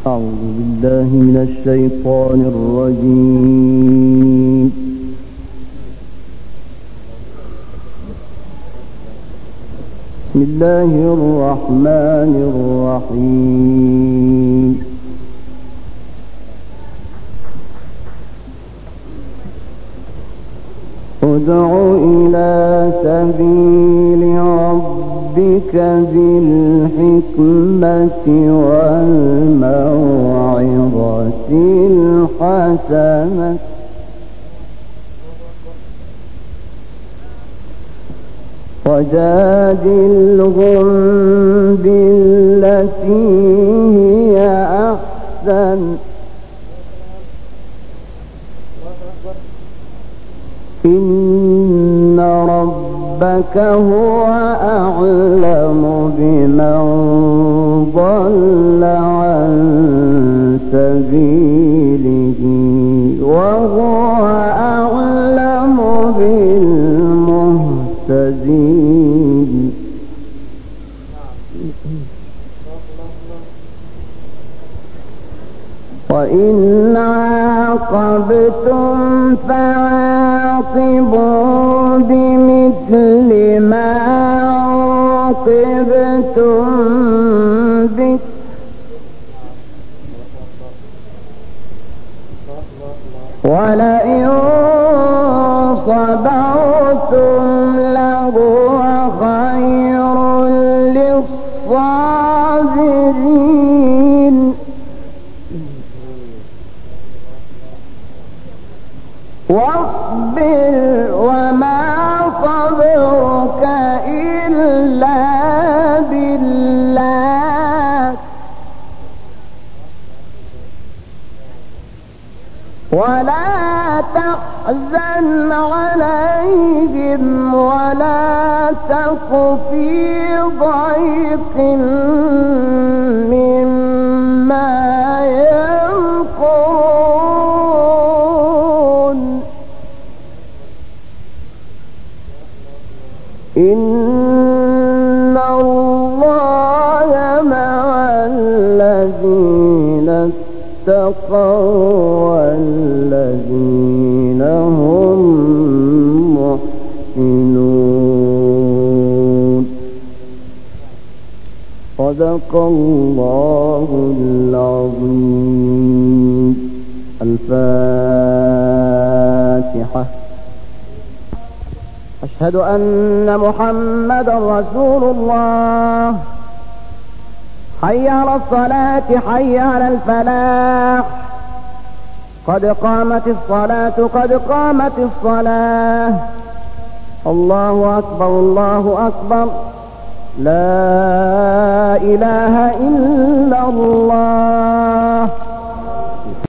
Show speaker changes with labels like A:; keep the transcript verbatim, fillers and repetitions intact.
A: أعوذ بالله من الشيطان الرجيم. بسم الله الرحمن الرحيم. ادع إلى سبيل ربك بالحكمة والموعظة الحسنة وجادلهم بالتي هي أحسن إن ربك هو أعلم بمن ضل عن سبيله وهو أعلم بالمهتدين. وإن عاقبتم فعاقبوا بمثل ما عوقبتم به ولئن صبرتم لهو خير للصابرين. واصبر وما صبرك إلا بالله ولا تحزن عليهم ولا تك في ضيق مما يمكرون. إن الله مع الذين اتقوا والذين هم محسنون. صدق الله العظيم. الفاتحة. أشهد أن محمدا رسول الله. حي على الصلاة حي على الفلاح قد قامت الصلاة قد قامت الصلاة. الله أكبر الله أكبر لا إله إلا الله.